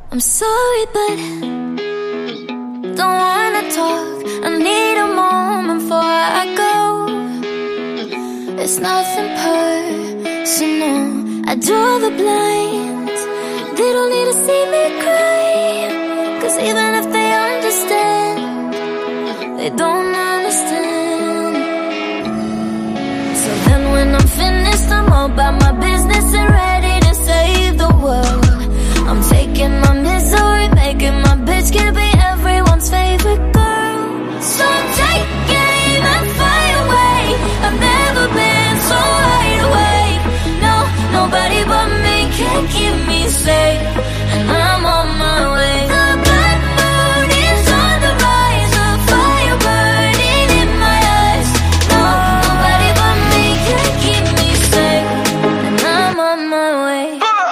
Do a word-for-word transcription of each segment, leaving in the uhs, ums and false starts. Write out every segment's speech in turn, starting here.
I'm sorry, but don't wanna talk. I need a moment before I go. It's nothing personal. I draw the blinds. They don't need to see me cry. Cause even if they understand, they don't understand. So then when I'm finished, I'm all about my business and ready to save the world. I'm taking my misery, making my bitch can be everyone's favorite girl. So take aim and fire away. I've never been so wide awake. No, nobody but me can keep me safe. And I'm on my way. The bad mood is on the rise. A fire burning in my eyes. No, nobody but me can keep me safe. And I'm on my way.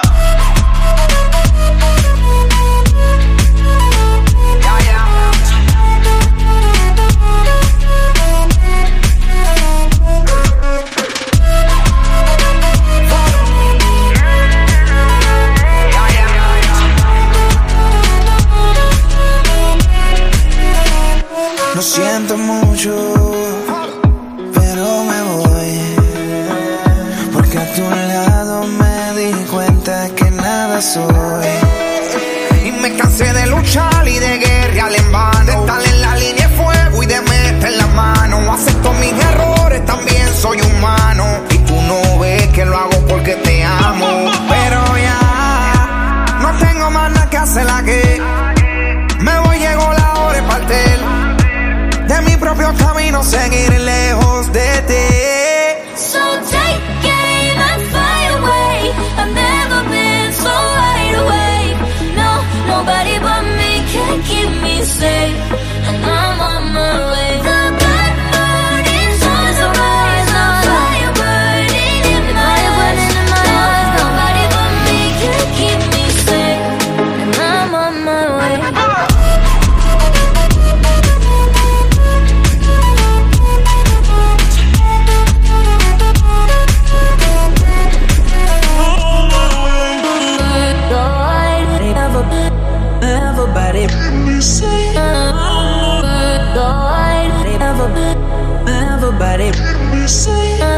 Lo siento mucho, pero me voy, porque a tu lado me di cuenta que nada soy. Y me cansé de luchar y de guerrear en vano, de estar en la línea de fuego y de meter la mano. Acepto mis errores, también soy humano, y tú no ves que lo hago porque te amo. Pero ya no tengo más nada que hacer aquí. Me voy, llegó la hora de partir de mi propio camino, seguir lejos de ti. So take aim and fly away. I've never been so wide awake. No, nobody but me can keep me safe. And I'm on my way. The bad mood is on the rise. A fire burning in my eyes. No, nobody but me can keep me safe. And I'm on my way. Everybody, everybody, everybody,